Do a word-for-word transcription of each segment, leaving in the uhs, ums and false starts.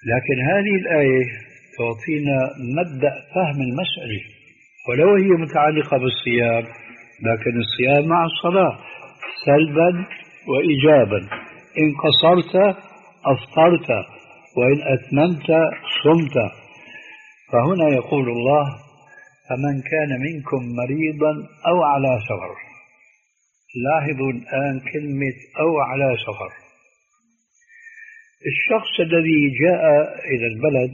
لكن هذه الآية تعطينا مبدأ فهم المسألة، ولو هي متعلقة بالصيام، لكن الصيام مع الصلاة سلبا وإيجابا. إن قصرت أفطرت، وإن أتممت صمت. فهنا يقول الله: فمن كان منكم مريضا أو على سفر. لاحظوا الآن كلمة أو على سفر. الشخص الذي جاء إلى البلد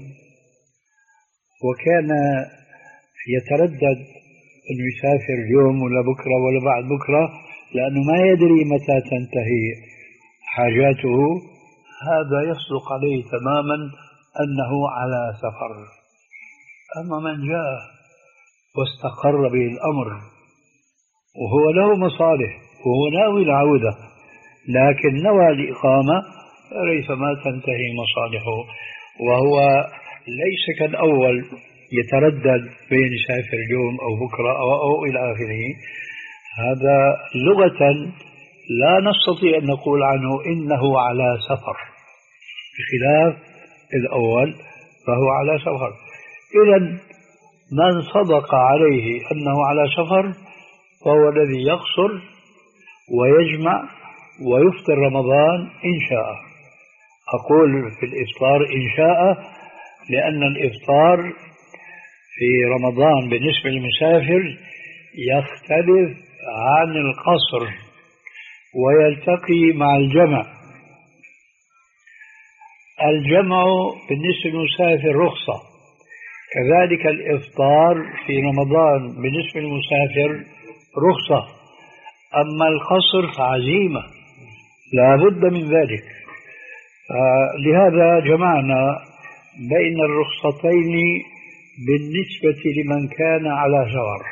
وكان يتردد أنه يسافر اليوم ولا بكرة ولا بعد بكرة لأنه ما يدري متى تنتهي حاجاته، هذا يصدق عليه تماما أنه على سفر. أما من جاء واستقر به الأمر وهو له مصالح وهو ناوي العودة لكن نوى الإقامة، ريثما تنتهي مصالحه، وهو ليس كالأول يتردد بين يسافر اليوم أو بكرة أو, أو إلى آخره. هذا لغة لا نستطيع أن نقول عنه إنه على سفر، بخلاف الأول فهو على سفر. إذن من صدق عليه أنه على سفر فهو الذي يقصر ويجمع ويفطر رمضان إن شاء. أقول في الإفطار إن شاء لأن الإفطار في رمضان بالنسبة للمسافر يختلف عن القصر ويلتقي مع الجمع. الجمع بالنسبة للمسافر رخصة، كذلك الإفطار في رمضان بالنسبة للمسافر رخصة، أما القصر فعزيمة لا بد من ذلك. لهذا جمعنا بين الرخصتين بالنسبة لمن كان على سفر.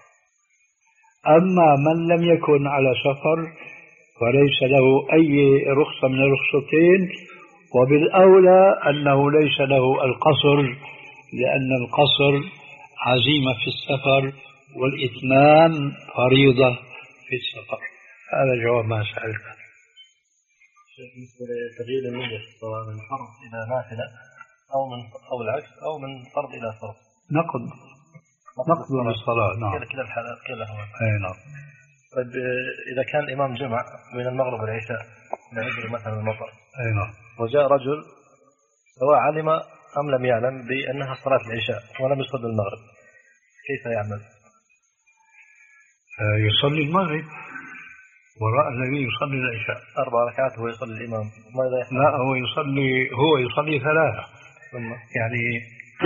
أما من لم يكن على سفر فليس له أي رخصة من الرخصتين، وبالأولى أنه ليس له القصر، لأن القصر عزيمة في السفر والإتمام فريضة في السفر. هذا جواب ما سألت. بالنسبة لتغيير النية سواء من فرض إلى نافلة أو من أو العكس أو من فرض إلى فرض، نقض نقض الصلاة. نعم، كلا الحالات كلها. أي نعم. طيب إذا كان الإمام جمع من المغرب والعشاء نعذر مثلا المطر، أي نعم، وجاء رجل سواء علم أم لم يعلم بأنها صلاة العشاء ولم يصلي المغرب، كيف يعمل؟ يصلي المغرب وراء الذي يصلي العشاء أربع ركعات وهو يصلي الإمام، ماذا يفعل؟ لا، هو يصلي هو يصلي ثلاثة. ثم يعني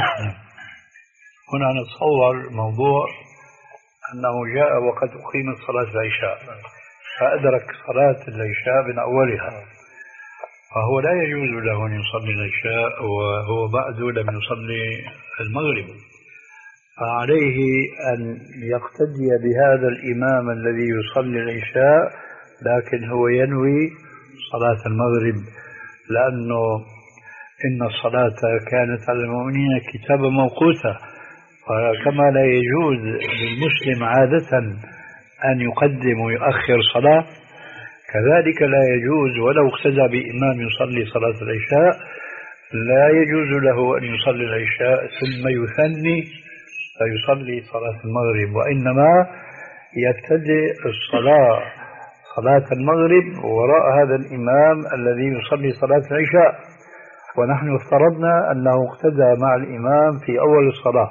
هنا نتصور موضوع أنه جاء وقد أقيمت صلاة العشاء فأدرك صلاة العشاء من أولها، فهو لا يجوز له أن يصلي العشاء وهو بعده لم يصلي المغرب، فعليه أن يقتدي بهذا الإمام الذي يصلي العشاء لكن هو ينوي صلاة المغرب، لأنه إن الصلاة كانت على المؤمنين كتابا موقوتا. فكما لا يجوز للمسلم عادة أن يقدم ويؤخر صلاة، كذلك لا يجوز ولو اقتدى بإمام يصلي صلاة العشاء لا يجوز له أن يصلي العشاء ثم يثني فيصلي صلاة المغرب، وإنما يبتدئ الصلاة صلاة المغرب وراء هذا الإمام الذي يصلي صلاة العشاء، ونحن افترضنا أنه اقتدى مع الإمام في أول الصلاة.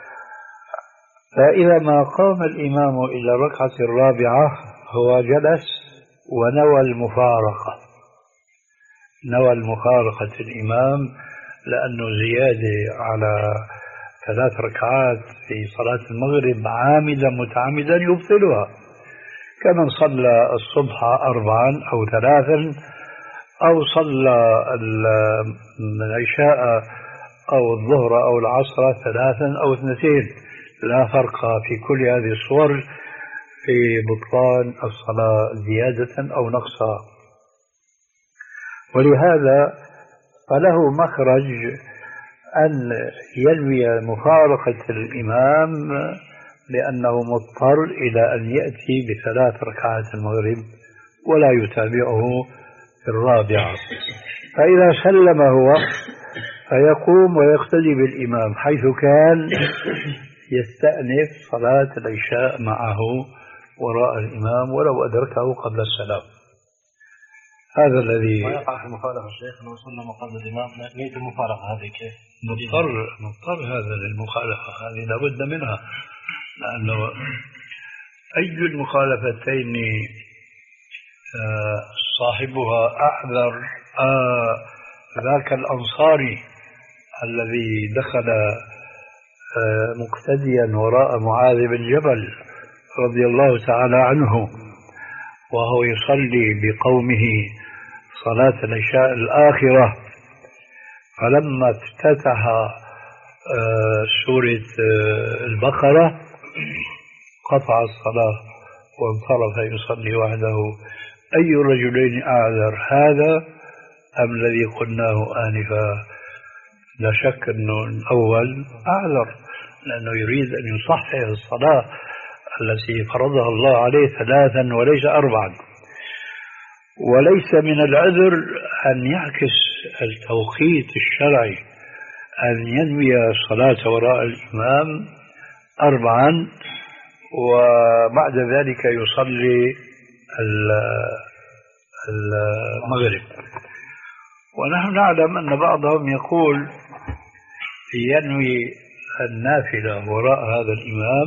فإذا ما قام الإمام إلى الركعة الرابعة هو جلس ونوى المفارقة، نوى المفارقة الإمام، لأنه زيادة على ثلاث ركعات في صلاة المغرب عامدا متعمدا يبطلها، كمن صلى الصبح أربعا أو ثلاثا أو صلى العشاء أو الظهر أو العصر ثلاثا أو اثنتين، لا فرق في كل هذه الصور في بطلان الصلاة زيادة أو نقصا. ولهذا فله مخرج أن ينوي مفارقة الإمام لأنه مضطر إلى أن يأتي بثلاث ركعات المغرب ولا يتابعه في الرابعة. فإذا سلم هو فيقوم ويقتدي بالإمام حيث كان يستأنف صلاة العشاء معه وراء الإمام ولو أدركه قبل السلام. هذا الذي ما يقع في المخالفة الشيخ أنه صلى قبل الإمام نية المفارقة هذه كيف؟ مضطر مضطر هذا للمخالفة هذه لابد منها، لأنه أي المخالفتين صاحبها أحذر ذاك الأنصاري الذي دخل مقتديا وراء معاذ بن جبل رضي الله تعالى عنه وهو يصلي بقومه صلاة العشاء الآخرة، فلما افتتح سورة البقرة قطع الصلاة وانصرف يصلي وحده. أي الرجلين أعذر، هذا أم الذي قلناه آنفا؟ لا شك أنه الأول أعذر، لأنه يريد أن يصحح الصلاة التي فرضها الله عليه ثلاثا وليس أربعا. وليس من العذر أن يعكس التوقيت الشرعي، أن ينوي الصلاة وراء الإمام أربعا وبعد ذلك يصلي المغرب. ونحن نعلم أن بعضهم يقول ينوي النافلة وراء هذا الإمام،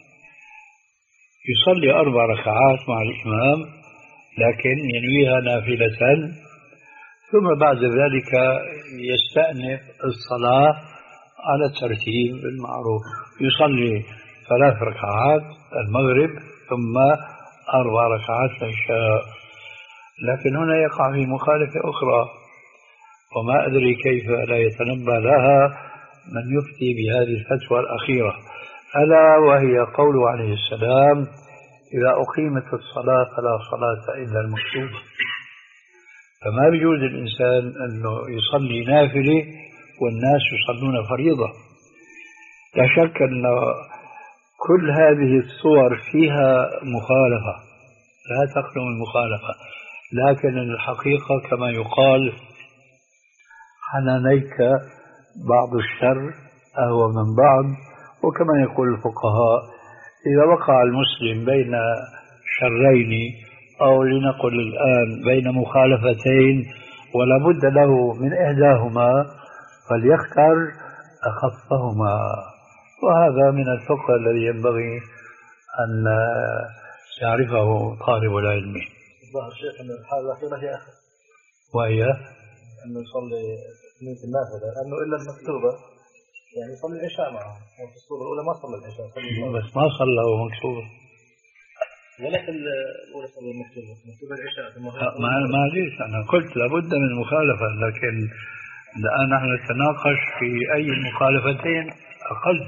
يصلي أربع ركعات مع الإمام لكن ينويها نافلة، ثم بعد ذلك يستأنف الصلاة على الترتيب المعروف، يصلي ثلاث ركعات المغرب ثم أربع ركعات العشاء. لكن هنا يقع في مخالفة أخرى وما أدري كيف لا يتنبه لها من يفتي بهذه الفتوى الأخيرة، ألا وهي قوله عليه السلام: إذا أقيمت الصلاة فلا صلاة إلا المكتوبة. فما يجوز الإنسان أنه يصلي نافلة والناس يصلون فريضة. لا شك أن كل هذه الصور فيها مخالفة، لا تخلو من مخالفة، لكن الحقيقة كما يقال: حنانيك بعض الشر أهوى من بعض. وكما يقول الفقهاء: إذا وقع المسلم بين شرين، أو لنقل الآن بين مخالفتين ولا بد له من إحداهما، فليختار أخفهما. وهذا من الفقه الذي ينبغي أن يعرفه طالب العلم. الظاهر شيخ أن الحالة الأخيرة هي أخف، وهي أنه يصلي نية النافلة، لأنه إلا المكتوبة يعني يصلي العشاء معه، وفي الصورة الأولى ما صلى العشاء، بس ما صلى وهو مكتوبة، ولا في الأولى صلى المكتوبة، مكتوبة العشاء. ما ما ليش أنا قلت لابد من مخالفة، لكن الآن نحن نتناقش في أي المخالفتين أقل.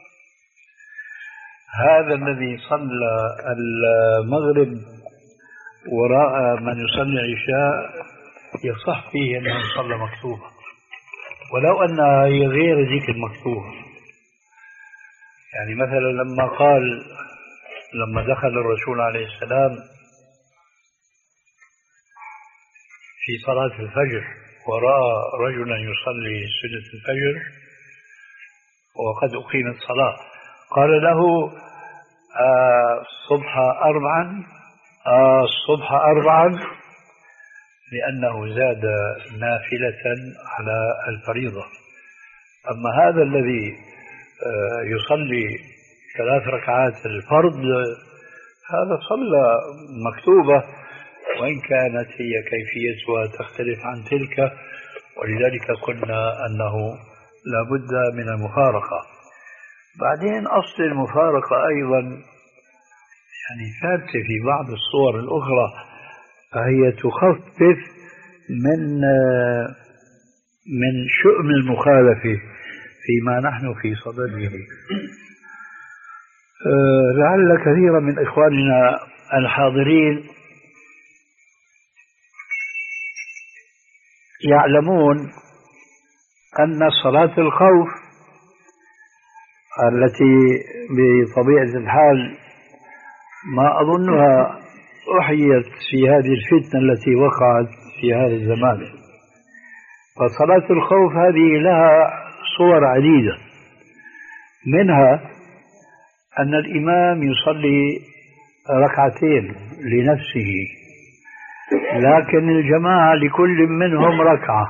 هذا الذي صلى المغرب وراء من يصلي العشاء يصح فيه أنه صلى مكتوبة، ولو أنها هي غير ذيك المكتوبة. يعني مثلا لما قال لما دخل الرسول عليه السلام في صلاة الفجر ورأى رجلا يصلي سنة الفجر وقد أقيمت الصلاة، قال له: الصبح أربعا الصبح أربعا لأنه زاد نافلة على الفريضة. أما هذا الذي يصلي ثلاث ركعات الفرض هذا صلى مكتوبة، وإن كانت هي كيفيتها تختلف عن تلك، ولذلك قلنا أنه لا بد من المفارقة. بعدين أصل المفارقة أيضا يعني ثابتة في بعض الصور الأخرى، فهي تخفف من من شؤم المخالفة فيما نحن في صدده. لعل كثيرا من إخواننا الحاضرين يعلمون أن صلاة الخوف التي بطبيعة الحال ما أظنها أحيت في هذه الفتنة التي وقعت في هذا الزمان، فصلاة الخوف هذه لها صور عديدة، منها أن الإمام يصلي ركعتين لنفسه، لكن الجماعة لكل منهم ركعة،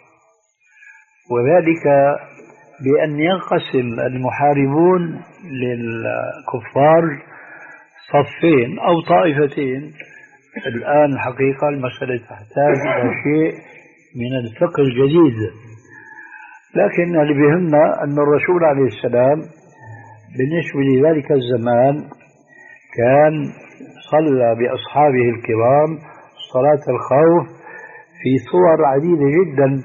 وذلك بأن ينقسم المحاربون للكفار صفين أو طائفتين. الآن الحقيقة المسألة تحتاج إلى شيء من الفقه الجديد، لكن اللي بيهمنا أن الرسول عليه السلام بالنسبة لذلك الزمان كان صلى بأصحابه الكرام صلاة الخوف في صور عديدة جدا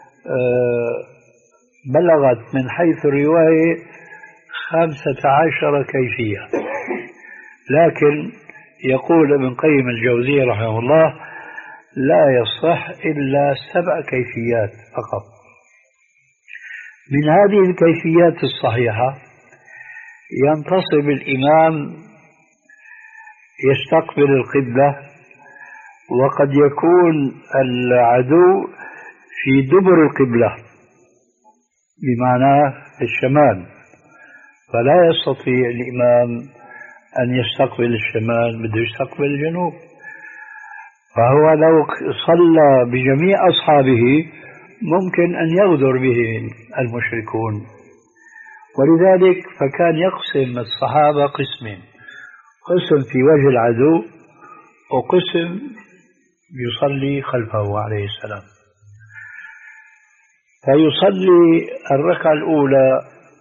بلغت من حيث الرواية خمسة عشر كيفية، لكن يقول ابن قيم الجوزية رحمه الله لا يصح إلا سبع كيفيات فقط. من هذه الكيفيات الصحيحة ينتصب الإمام يستقبل القبلة، وقد يكون العدو في دبر القبلة بمعنى الشمال، فلا يستطيع الإمام أن يستقبل الشمال، بده يستقبل الجنوب، فهو لو صلى بجميع أصحابه ممكن أن يغدر به المشركون، ولذلك فكان يقسم الصحابة قسمين، قسم في وجه العدو وقسم يصلي خلفه عليه السلام. فيصلي الركعة الأولى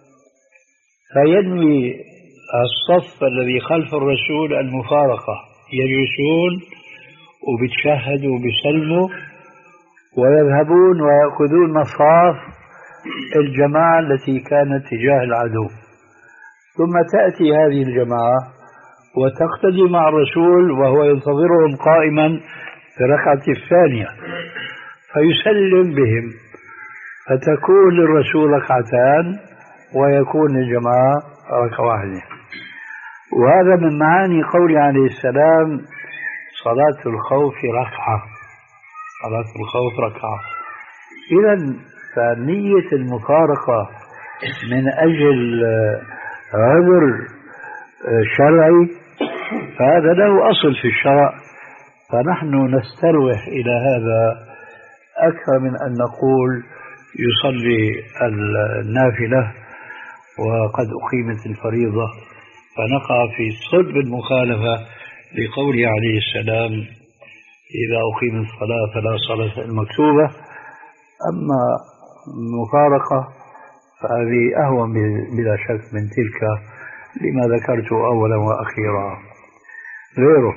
فينوي الصف الذي خلف الرسول المفارقة، يجلسون وبتشهدوا وبيسلموا ويذهبون ويأخذون مصاف الجماعة التي كانت تجاه العدو، ثم تأتي هذه الجماعة وتقتدي مع الرسول وهو ينتظرهم قائما في الركعة الثانية، فيسلم بهم، فتكون للرسول ركعتان ويكون للجماعة ركعة واحدة. وهذا من معاني قوله عليه السلام صلاة الخوف ركعة، صلاة الخوف ركعة. إذن فنية المفارقة من أجل عذر شرعي فهذا له أصل في الشرع، فنحن نستروح إلى هذا أكثر من أن نقول يصلي النافلة وقد أقيمت الفريضة، فنقع في صلب المخالفة لقوله عليه السلام إذا أقيمت الصلاة فلا صلاة المكتوبة. أما المفارقة فهذه أهون بلا شك من تلك لما ذكرت أولا وأخيرا. غيره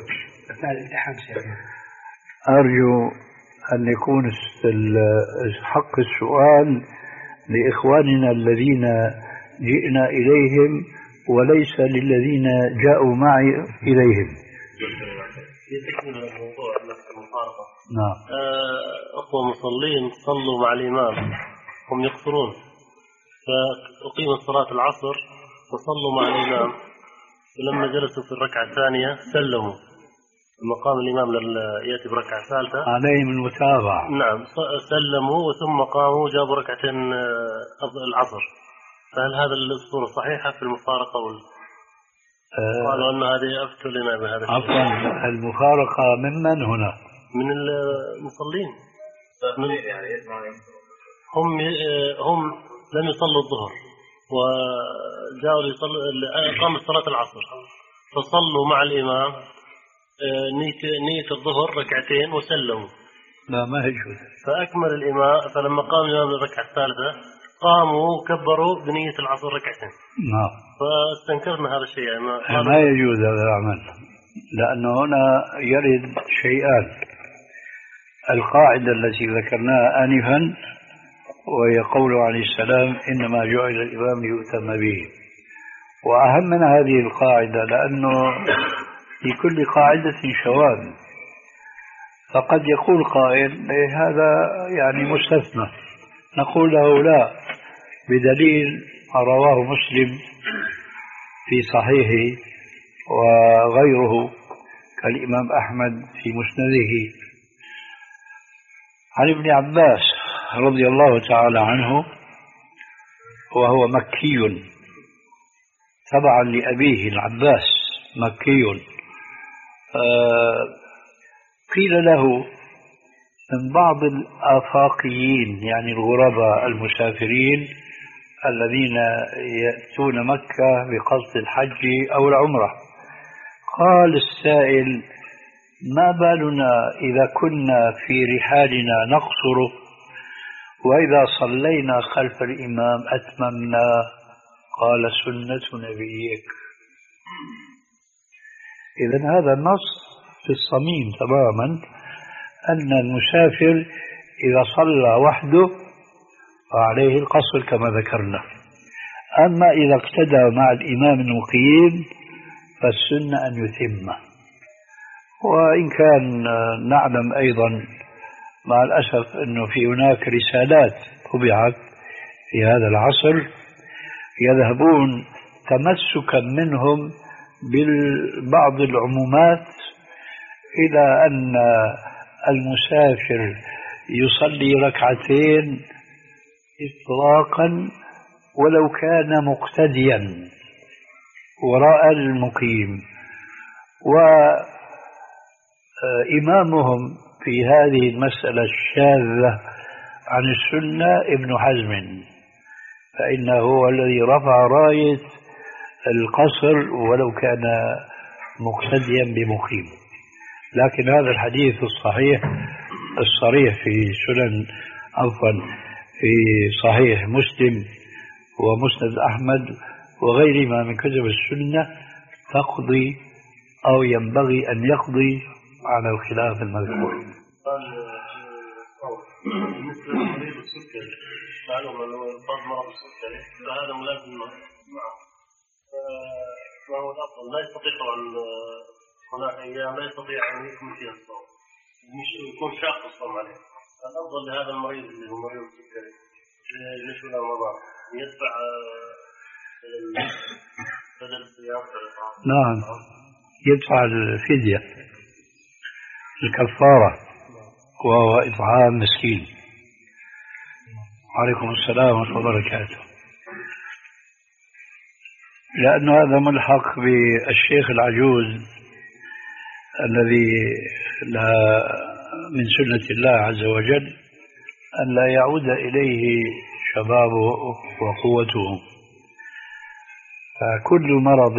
أرجو أن يكون حق السؤال لإخواننا الذين جئنا إليهم وليس للذين جاءوا معي إليهم. نعم. أخوة مصلين صلوا مع الإمام هم يقصرون، فأقيمت صلاة العصر وصلوا مع الإمام، ولما جلسوا في الركعة الثانية سلموا، لما قام الإمام يأتي بركعة ثالثة عليهم المتابعة. نعم، سلموا ثم قاموا جابوا ركعتين العصر، فهل هذا الصورة صحيحة في المفارقة وال... أه قالوا أن هذه أفتوا لنا بهذا الشيء. عفوا، المفارقة ممن هنا؟ من المصلين. من هم هم لم يصلوا الظهر وجاءوا ليصلوا، قامت صلاة العصر فصلوا مع الإمام نية الظهر ركعتين وسلموا. لا ما يجوز. فأكمل الإمام، فلما قام الإمام الركعة الثالثة قاموا كبروا بنية العصر ركعتين. نعم. فاستنكرنا هذا الشيء يعني ما, ما يجوز هذا العمل، لأنه هنا يرد شيئان: القاعدة التي ذكرناها آنفا وهي قوله عليه السلام إنما جعل الإمام ليؤتم به، وأهم من هذه القاعدة لأنه في كل قاعدة شواذ، فقد يقول قائل هذا يعني مستثنى، نقول له لا، بدليل ما رواه مسلم في صحيحه وغيره كالإمام أحمد في مسنده عن ابن عباس رضي الله تعالى عنه وهو مكي تبعا لأبيه العباس مكي، قيل له من بعض الآفاقيين يعني الغرباء المسافرين الذين يأتون مكة بقصد الحج أو العمرة، قال السائل: ما بالنا إذا كنا في رحالنا نقصر وإذا صلينا خلف الإمام أتممنا؟ قال: سنة نبيك. إذن هذا النص في الصميم تماما أن المسافر إذا صلى وحده فعليه القصر كما ذكرنا، أما إذا اقتدى مع الإمام المقيم فالسنة أن يتمه. وإن كان نعلم أيضا مع الأسف أنه في هناك رسالات طبعت في هذا العصر يذهبون تمسكا منهم ببعض العمومات إلى أن المسافر يصلي ركعتين إطلاقا ولو كان مقتديا وراء المقيم، وإمامهم في هذه المسألة الشاذة عن السنة ابن حزم، فإنه هو الذي رفع راية القصر ولو كان مقتديا بمقيم. لكن هذا الحديث الصحيح الصريح في سنن عفوا في صحيح مسلم ومسند أحمد وغيرهما من كتب السنة تقضي أو ينبغي أن يقضي على الخلاف المذكور. بالنسبة لمريض السكري معلومة أنه يصاب مرض السكري فهذا ملازم معه، فهو الأفضل لا يستطيع طبعا هناك أيام لا يستطيع أن يكمل فيها الصوم، مش يكون شاق الصوم عليه. الأفضل لهذا المريض اللي هو مريض السكري يشمل رمضان يدفع بدل الصيام. نعم، يدفع الفدية الكفارة وهو إطعام مسكين. عليكم السلام ورحمة الله وبركاته. لأن هذا ملحق بالشيخ العجوز الذي لا من سنة الله عز وجل أن لا يعود إليه شبابه وقوته، فكل مرض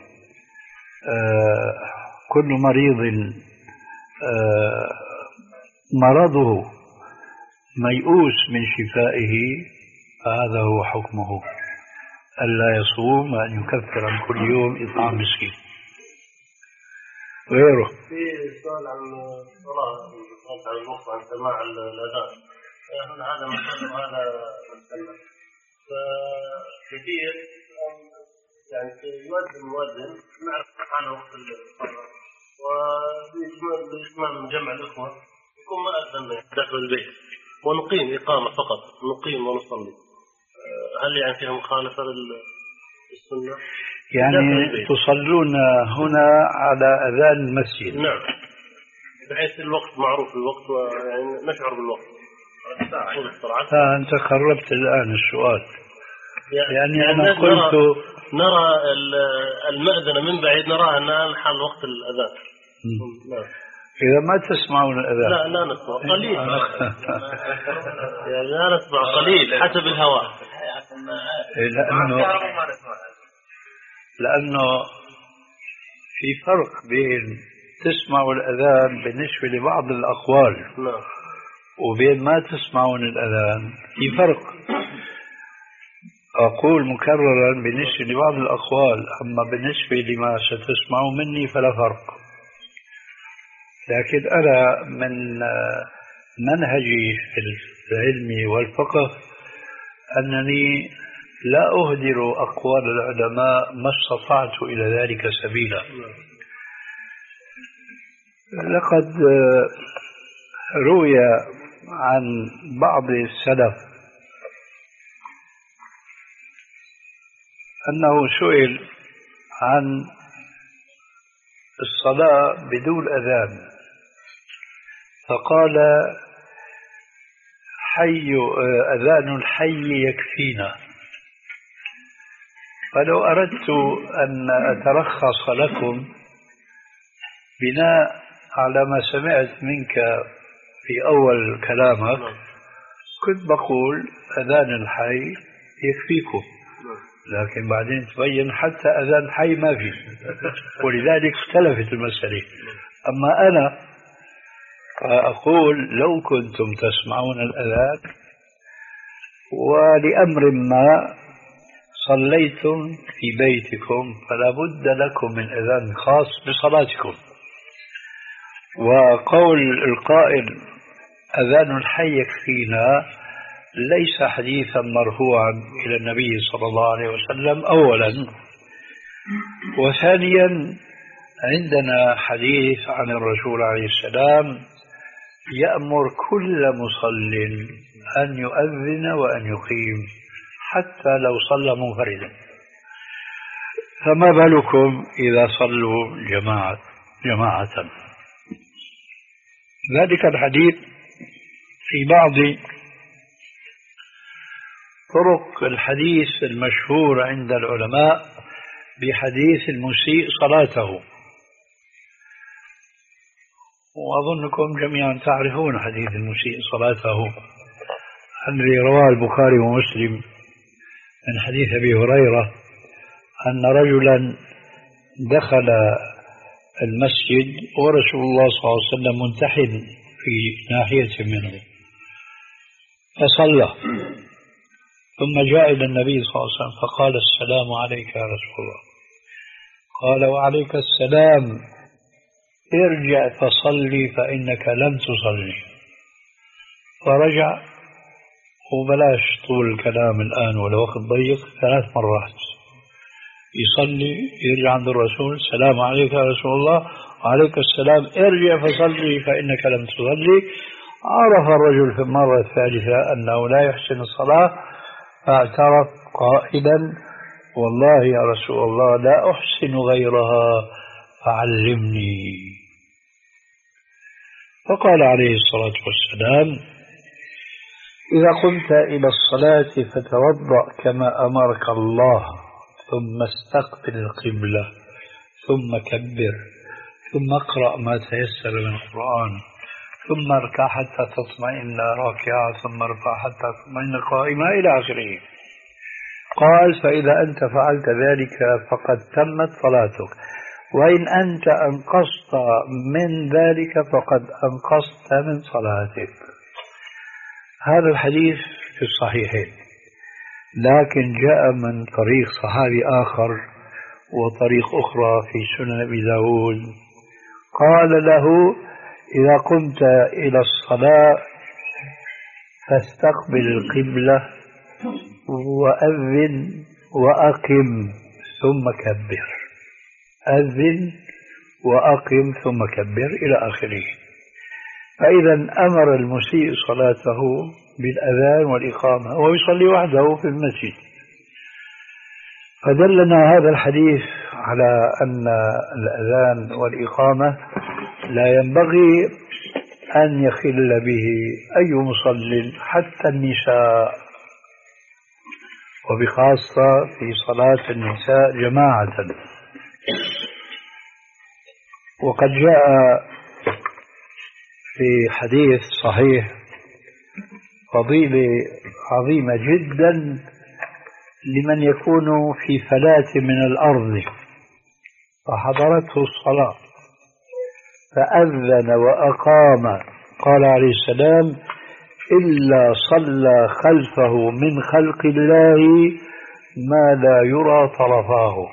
آه كل مريض آه مرضه ميؤوس من شفائه فهذا هو حكمه، ألا يصوم وأن يكفر عن كل يوم إطعام مسكين. غيره في سؤال عن الصلاة عن الوقت عن سماع الأذان، هذا مثلا وهذا مثلا، فكثير يعني يؤذن المؤذن نعرف عن وقت الصلاة وبإتمام جمع الإخوة يكون ما أذن داخل البيت ونقيم إقامة فقط، نقيم ونصلي، هل يعني فيها مخالفة للسنة؟ يعني تصلون هنا على أذان المسجد؟ نعم، بحيث الوقت معروف الوقت يعني نشعر بالوقت. آه أنت خربت الآن السؤال، يعني, يعني أنا قلت نرى, نرى المأذنة من بعيد نراها أنها حال وقت الأذان. نعم. إذا ما تسمعون الأذان؟ لا لا نسمع قليل يعني لا نسمع قليل حسب الهواء، لأنه لأنه في فرق بين تسمعوا الأذان بالنسبة لبعض الأقوال نعم. وبين ما تسمعون الأذان في فرق. أقول مكررا بالنسبة لبعض الأقوال، أما بالنسبة لما ستسمعوا مني فلا فرق. لكن أنا من منهجي في العلم والفقه أنني لا أهدر أقوال العلماء ما استطعت إلى ذلك سبيلا. لقد روي عن بعض السلف أنه سئل عن الصلاة بدون أذان فقال: حي أذان الحي يكفينا. فلو أردت أن أترخص لكم بناء على ما سمعت منك في أول كلامك كنت بقول أذان الحي يكفيكم، لكن بعدين تبين حتى أذان الحي ما في، ولذلك اختلفت المسألة. أما أنا فأقول لو كنتم تسمعون الأذان ولأمر ما صليتم في بيتكم فلا بد لكم من أذان خاص بصلاتكم. وقول القائل أذان الحي يكفينا ليس حديثا مرفوعا إلى النبي صلى الله عليه وسلم أولا، وثانيا عندنا حديث عن الرسول عليه السلام يأمر كل مصل أن يؤذن وأن يقيم حتى لو صلى منفردا، فما بالكم إذا صلوا جماعة جماعة. ذلك الحديث في بعض طرق الحديث المشهور عند العلماء بحديث المسيء صلاته، وأظنكم جميعا تعرفون حديث المسيء صلاته الذي رواه البخاري ومسلم من حديث أبي هريرة أن رجلا دخل المسجد ورسول الله صلى الله عليه وسلم منتحل في ناحية منه فصلى، ثم جاء إلى النبي صلى الله عليه وسلم فقال السلام عليك يا رسول الله. قال وعليك السلام، ارجع فصلي فإنك لم تصلي. فرجع، وبلاش طول الكلام الآن والوقت ضيق، ثلاث مرات يصلي يرجع عند الرسول السلام عليك يا رسول الله، وعليك السلام ارجع فصلي فإنك لم تصلي. عرف الرجل في المرة الثالثة أنه لا يحسن الصلاة فاعترف قائلا والله يا رسول الله لا أحسن غيرها فعلمني. فقال عليه الصلاة والسلام إذا قمت إلى الصلاة فتوضأ كما أمرك الله، ثم استقبل القبلة، ثم كبر، ثم اقرأ ما تيسر من القرآن، ثم اركع حتى تطمئن راكعا، ثم ارفع حتى تطمئن قائما إلى آخره. قال فإذا أنت فعلت ذلك فقد تمت صلاتك، وإن أنت أنقصت من ذلك فقد أنقصت من صلاتك. هذا الحديث في الصحيحين، لكن جاء من طريق صحابي آخر وطريق أخرى في سنن أبي داود قال له إذا قمت إلى الصلاة فاستقبل القبلة وأذن وأقم ثم كبر، أذن وأقم ثم كبر إلى آخره. فإذا أمر المسيء صلاته بالأذان والإقامة وهو يصلي وحده في المسجد. فدلنا هذا الحديث على أن الأذان والإقامة لا ينبغي أن يخل به أي مصل حتى النساء، وبخاصة في صلاة النساء جماعة. وقد جاء في حديث صحيح فضيلة عظيمة جدا لمن يكون في فلاة من الأرض فحضرته الصلاة فأذن وأقام، قال عليه السلام إلا صلى خلفه من خلق الله ما لا يرى طرفاه.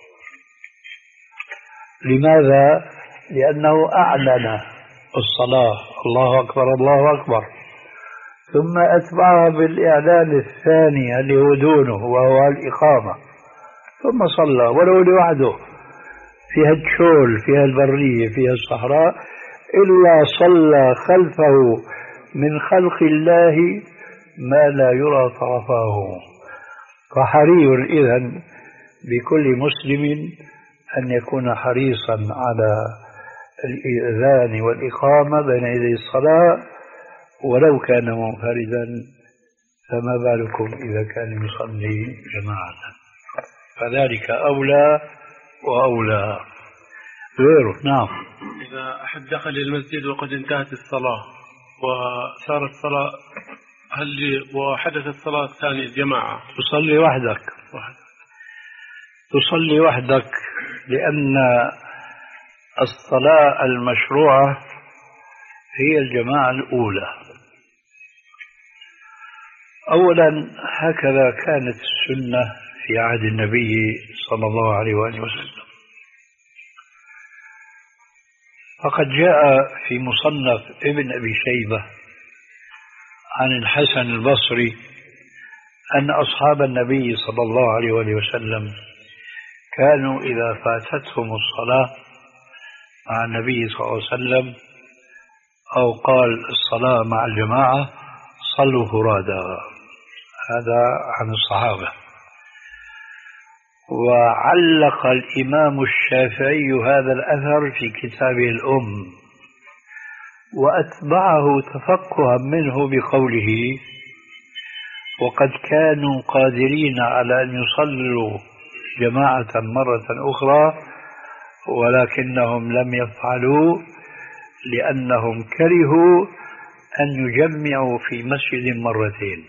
لماذا؟ لأنه أعلن الصلاة الله أكبر الله أكبر، ثم أتبعها بالإعلان الثاني اللي هو دونه وهو الإقامة، ثم صلى ولو لوحده في هالشول في هالبرية في الصحراء، إلا صلى خلفه من خلق الله ما لا يرى طرفاه. فحري إذن بكل مسلم أن يكون حريصا على الإذان والإقامة بين يدي الصلاة، ولو كان منفردا، فما بالكم إذا كان يصلي جماعة؟ فذلك أولى وأولى غيره. نعم. إذا أحد دخل المسجد وقد انتهت الصلاة وصارت الصلاة، هل وحدثت صلاة ثانية جماعة، تصلي وحدك؟ واحد. تصلي وحدك، لأن الصلاة المشروعة هي الجماعة الأولى. أولا هكذا كانت السنة في عهد النبي صلى الله عليه وآله وسلم. فقد جاء في مصنف ابن أبي شيبة عن الحسن البصري أن أصحاب النبي صلى الله عليه وآله وسلم كانوا إذا فاتتهم الصلاة مع النبي صلى الله عليه وسلم أو قال الصلاة مع الجماعة صلوا فرادا. هذا عن الصحابة. وعلق الإمام الشافعي هذا الأثر في كتابه الأم، وأتبعه تفقها منه بقوله: وقد كانوا قادرين على أن يصلوا جماعة مرة أخرى ولكنهم لم يفعلوا لأنهم كرهوا أن يجمعوا في مسجد مرتين.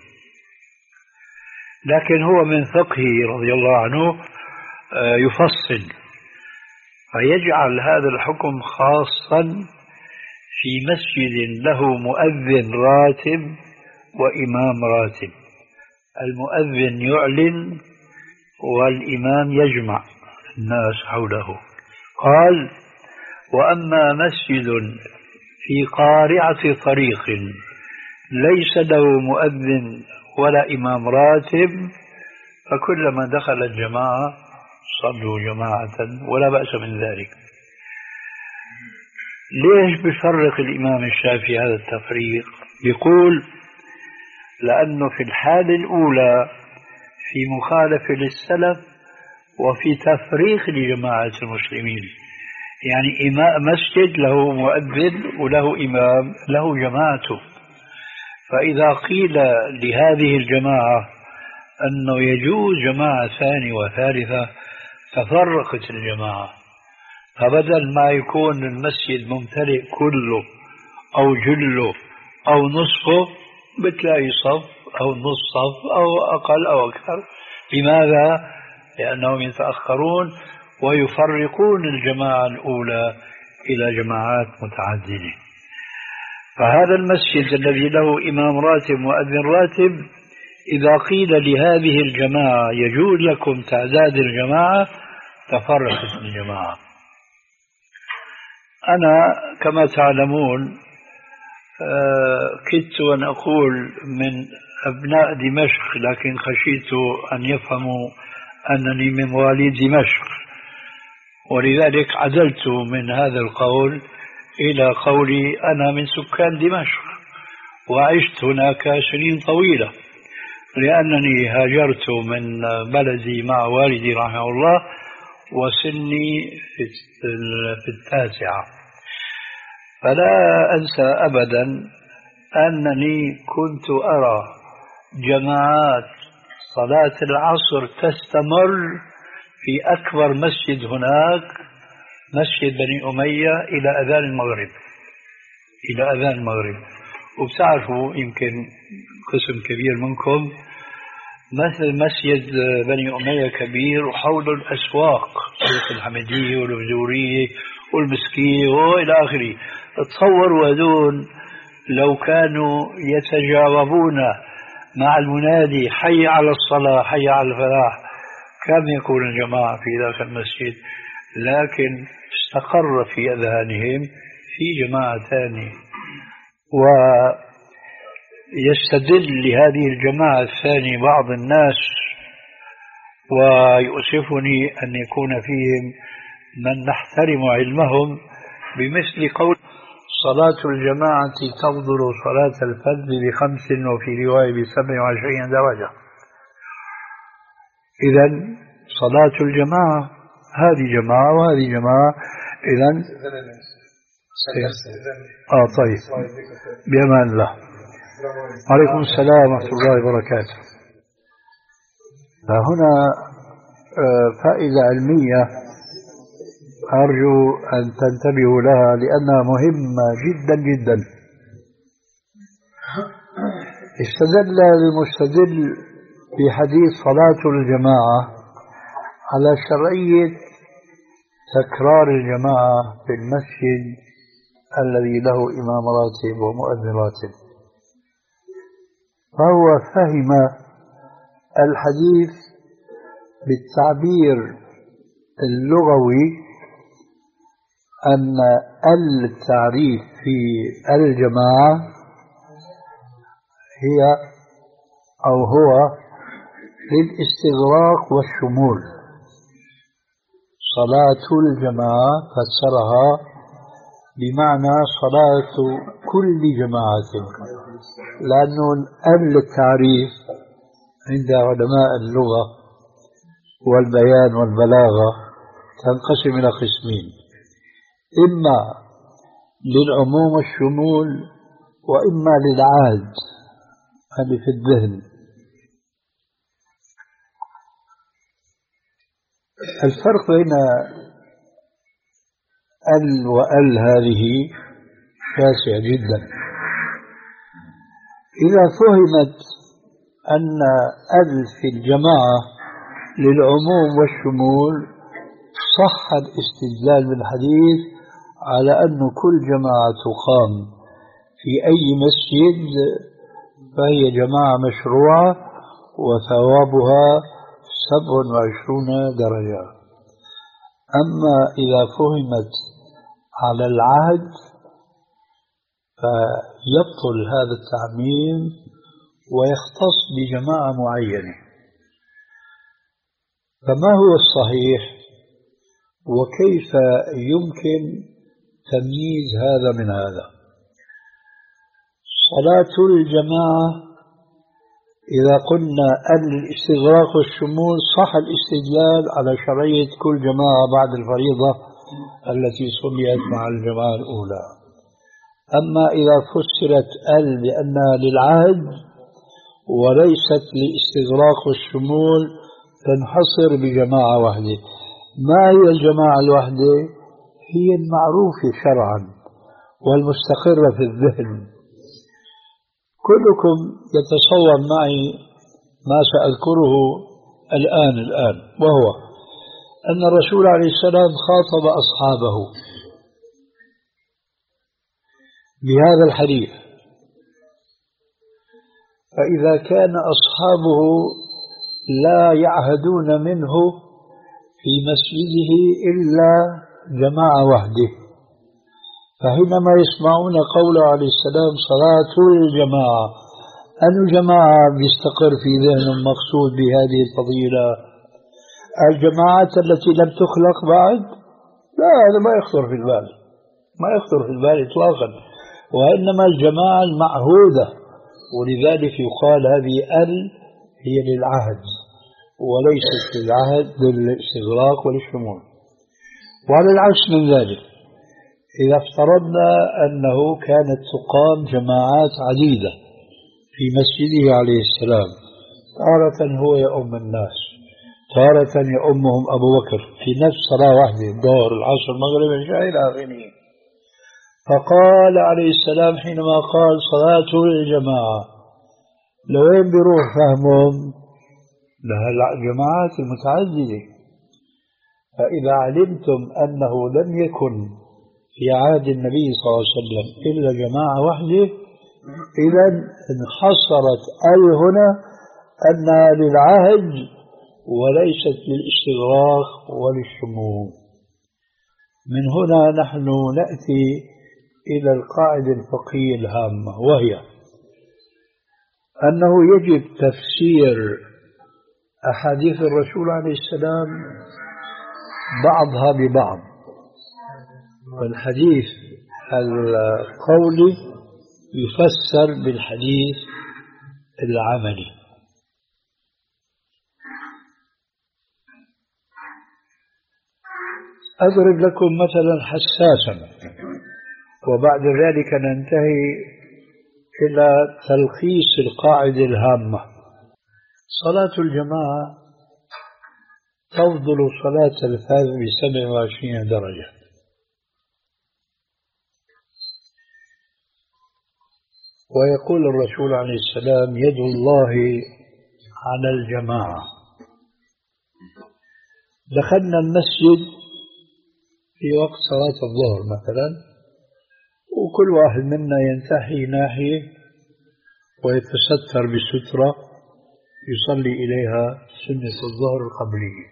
لكن هو من فقهه رضي الله عنه يفصل فيجعل هذا الحكم خاصا في مسجد له مؤذن راتب وإمام راتب. المؤذن يعلن والإمام يجمع الناس حوله. قال: وأما مسجد في قارعة طريق ليس له مؤذن ولا إمام راتب فكلما دخل الجماعة صلوا جماعة ولا بأس من ذلك. ليش بيفرق الإمام الشافعي هذا التفريق؟ يقول: لأنه في الحالة الأولى في مخالفة للسلف وفي تفريق لجماعة المسلمين. يعني إمام مسجد له مؤذن وله إمام له جماعته، فإذا قيل لهذه الجماعة أنه يجوز جماعة ثانية وثالثة تفرقت الجماعة. فبدل ما يكون المسجد ممتلئ كله أو جله أو نصفه بتلاقي صف أو نصف صف أو أقل أو أكثر. لماذا؟ لأنهم يتأخرون ويفرقون الجماعة الأولى إلى جماعات متعددة. فهذا المسجد الذي له إمام راتب مؤذن راتب إذا قيل لهذه الجماعة يجوز لكم تعداد الجماعة تفرقت الجماعة. أنا كما تعلمون كدت أن أقول من أبناء دمشق، لكن خشيت أن يفهموا أنني من مواليد دمشق، ولذلك عدلت من هذا القول إلى قولي أنا من سكان دمشق وعشت هناك سنين طويلة، لأنني هاجرت من بلدي مع والدي رحمه الله وسني في التاسعة. فلا أنسى أبدا أنني كنت أرى جماعات صلاة العصر تستمر في أكبر مسجد هناك، مسجد بني أمية، إلى أذان المغرب إلى أذان المغرب. وبتعرفوا يمكن قسم كبير منكم مثل مسجد بني أمية كبير وحوله الأسواق، سوق الحمدية والبزورية والمسكية وإلى آخره. تصوروا هذول لو كانوا يتجاوبون مع المنادي حي على الصلاة حي على الفلاح كم يكون الجماعة في ذاك المسجد. لكن استقر في أذهانهم في جماعة ثانية، ويستدل لهذه الجماعة الثانية بعض الناس، ويؤسفني أن يكون فيهم من نحترم علمهم، بمثل قول صلاة الجماعة تفضل صلاة الفرد بخمس وفي رواية بسبع وعشرين درجة. إذن صلاة الجماعة هذه جماعة وهذه جماعة. إذن آه طيب، بأمان الله. وعليكم السلام ورحمة الله وبركاته. هنا فائدة علمية أرجو أن تنتبهوا لها لأنها مهمة جدا جدا. استدل المستدل في حديث صلاة الجماعة على شرعية تكرار الجماعة في المسجد الذي له إمام راتب ومؤذن راتب، فهو فهم الحديث بالتعبير اللغوي أن التعريف في الجماعة هي أو هو للاستغراق والشمول. صلاة الجماعة فسرها بمعنى صلاة كل جماعة، لأنه التعريف عند علماء اللغة والبيان والبلاغة تنقسم إلى قسمين: إما للعموم والشمول، وإما للعهد اللي في الذهن. الفرق بين ال وال هذه شاسع جدا. إذا فهمت أن ال في الجماعة للعموم والشمول صح الاستدلال بالحديث على أن كل جماعة تقام في أي مسجد فهي جماعة مشروعة وثوابها سبع وعشرون درجة. أما إذا فهمت على العهد فيبطل هذا التعميم ويختص بجماعة معينة. فما هو الصحيح وكيف يمكن تمييز هذا من هذا؟ صلاة الجماعة إذا قلنا الاستغراق والشمول صح الاستدلال على شرعية كل جماعة بعد الفريضة التي صليت مع الجماعة الأولى. أما إذا فسرت ال بأنها للعهد وليست للاستغراق والشمول تنحصر بجماعة واحدة. ما هي الجماعة الواحدة؟ هي المعروفة شرعا والمستقرة في الذهن. كلكم يتصور معي ما سأذكره الآن الآن وهو أن الرسول عليه السلام خاطب أصحابه بهذا الحديث، فإذا كان أصحابه لا يعهدون منه في مسجده إلا جماعة وحده، فحينما يسمعون قوله عليه السلام صلاة الجماعة، أن جماعة بيستقر في ذهنهم مقصود بهذه الفضيلة الجماعات التي لم تخلق بعد؟ لا، هذا ما يخطر في البال، ما يخطر في البال إطلاقا، وإنما الجماعة المعهودة. ولذلك يقال هذه ال هي للعهد وليست للعهد للاستغراق وللشمول. وعلى العكس من ذلك، إذا افترضنا أنه كانت تقام جماعات عديدة في مسجده عليه السلام، تارة هو يؤم الناس، تارة يؤمهم أبو بكر في نفس صلاة واحدة، الظهر العصر المغرب العشاء إلى آخره. فقال عليه السلام حينما قال صلاة الجماعة لوين بيروح فهمهم؟ لها الجماعات المتعددة. فإذا علمتم أنه لم يكن في عهد النبي صلى الله عليه وسلم إلا جماعة واحدة، إذا انحصرت ال هنا أنها للعهد وليست للاستغراق وللشمول. من هنا نحن نأتي إلى القاعدة الفقهية الهامة، وهي أنه يجب تفسير أحاديث الرسول عليه السلام بعضها ببعض، والحديث القولي يفسر بالحديث العملي. أضرب لكم مثلا حساسا وبعد ذلك ننتهي إلى تلخيص القاعدة الهامة. صلاة الجماعة تفضل صلاة الفرد بسبع وعشرين درجة. ويقول الرسول عليه السلام: يد الله على الجماعة. دخلنا المسجد في وقت صلاة الظهر مثلا، وكل واحد منا ينتهي ناحية ويتستر بسترة يصلي إليها سنة الظهر القبلية.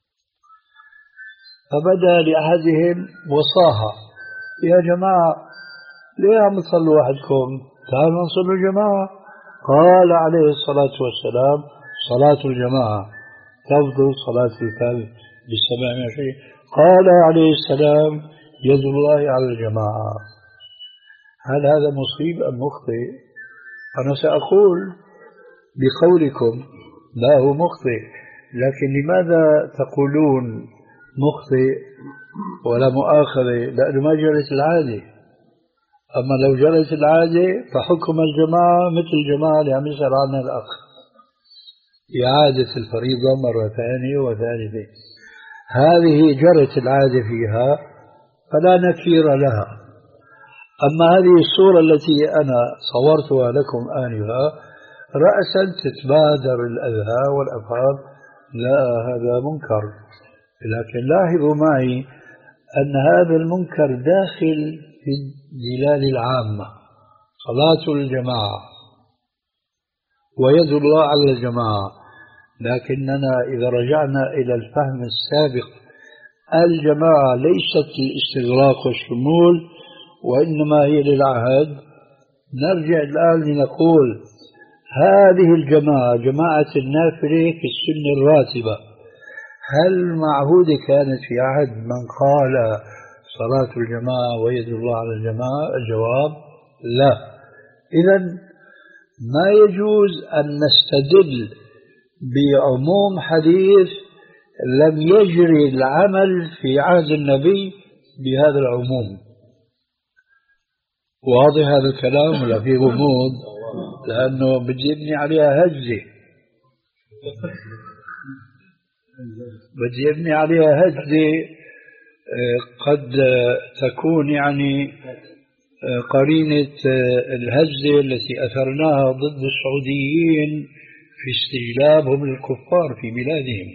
فبدأ لأحدهم وصاها: يا جماعة ليه عم تصلوا وحدكم؟ تعالوا نصلوا جماعة. قال عليه الصلاة والسلام: صلاة الجماعة تفضل صلاة الفرد بسبع وعشرين. قال عليه السلام: يد الله على الجماعة. هل هذا مصيب أم مخطئ؟ أنا سأقول بقولكم لا هو مخطئ، لكن لماذا تقولون مخطئ ولا مؤاخذة؟ لأنه ما جرت العادة. أما لو جرت العادة فحكم الجماعة مثل الجماعة اللي عم يسأل عنها الأخ، إعادة الفريضة مرة ثانية وثالثة. هذه جرت العادة فيها فلا نكير لها. أما هذه الصورة التي أنا صورتها لكم آنفا رأسا تتبادر الأذهان والأفهام: لا هذا منكر. لكن لاحظوا معي أن هذا المنكر داخل في الدلالة العامة: صلاة الجماعة ويد الله على الجماعة. لكننا إذا رجعنا إلى الفهم السابق، الجماعة ليست للاستغراق والشمول وإنما هي للعهد. نرجع الآن لنقول: هذه الجماعة جماعة النافلة في السنة الراتبة، هل معهودة كانت في عهد من قال صلاة الجماعة ويد الله على الجماعة؟ الجواب: لا. إذن ما يجوز أن نستدل بعموم حديث لم يجري العمل في عهد النبي بهذا العموم. واضح هذا الكلام ولا في غموض؟ لأنه بدي يبني عليها هجة، بدي يبني عليها هجة قد تكون يعني قرينة الهجة التي أثرناها ضد السعوديين في استجلابهم للكفار في بلادهم.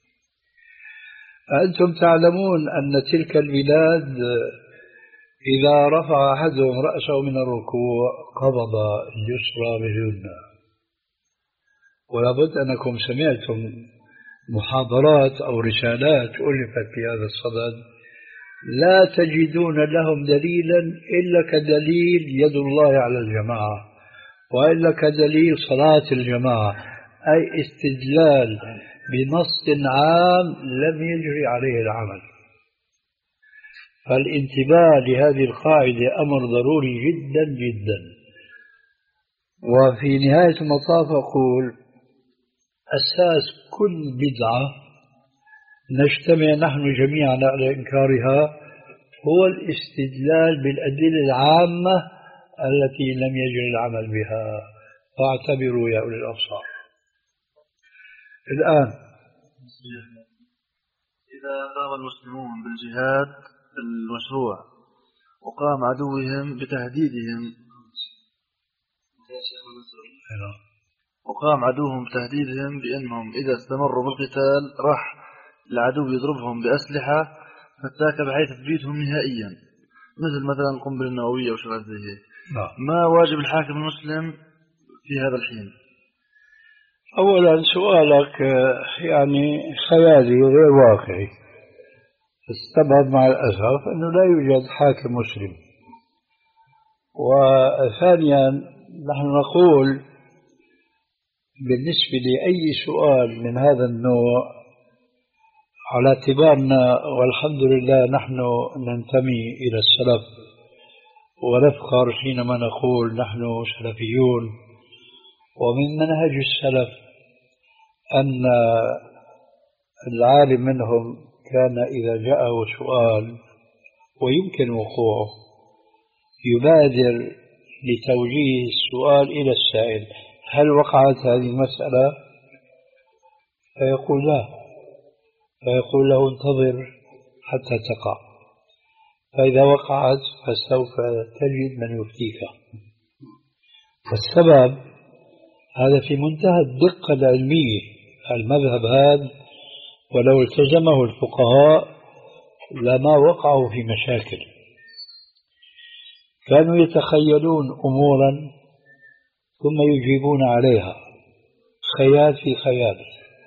أنتم تعلمون أن تلك البلاد إذا رفع أحدهم رأسه من الركوع قبض اليسرى باليمنى. ولابد أنكم سمعتم محاضرات أو رسالات ألفت في هذا الصدد لا تجدون لهم دليلا إلا كدليل يد الله على الجماعة، وإلا كدليل صلاة الجماعة، أي استدلال بنص عام لم يجري عليه العمل. فالانتباه لهذه القاعدة أمر ضروري جدا جدا. وفي نهاية المطاف أقول: أساس كل بدعة نجتمع نحن جميعا على إنكارها هو الاستدلال بالأدلة العامة التي لم يجري العمل بها. فاعتبروا يا أولي الأبصار. الآن إذا قام المسلمون بالجهاد المشروع وقام عدوهم بتهديدهم وقام عدوهم بتهديدهم بأنهم إذا استمروا بالقتال راح العدو يضربهم بأسلحة فتاكة بحيث تبيدهم نهائيا، مثل مثلا القنبلة النووية وشغلات زي هيك. ما واجب الحاكم المسلم في هذا الحين؟ أولا سؤالك يعني خيالي وغير واقعي. السبب مع الأسف أنه لا يوجد حاكم مسلم. وثانيا نحن نقول بالنسبة لأي سؤال من هذا النوع على اعتبارنا والحمد لله نحن ننتمي إلى السلف ونفخر حينما نقول نحن سلفيون، ومن منهج السلف أن العالم منهم كان إذا جاءه سؤال ويمكن وقوعه يبادر لتوجيه السؤال إلى السائل: هل وقعت هذه المسألة؟ فيقول لا، فيقول له: انتظر حتى تقع، فإذا وقعت فسوف تجد من يفتيك. والسبب هذا في منتهى الدقة العلمية. المذهب هذا ولو التزمه الفقهاء لما وقعوا في مشاكل. كانوا يتخيلون أمورا ثم يجيبون عليها خيال في خيال.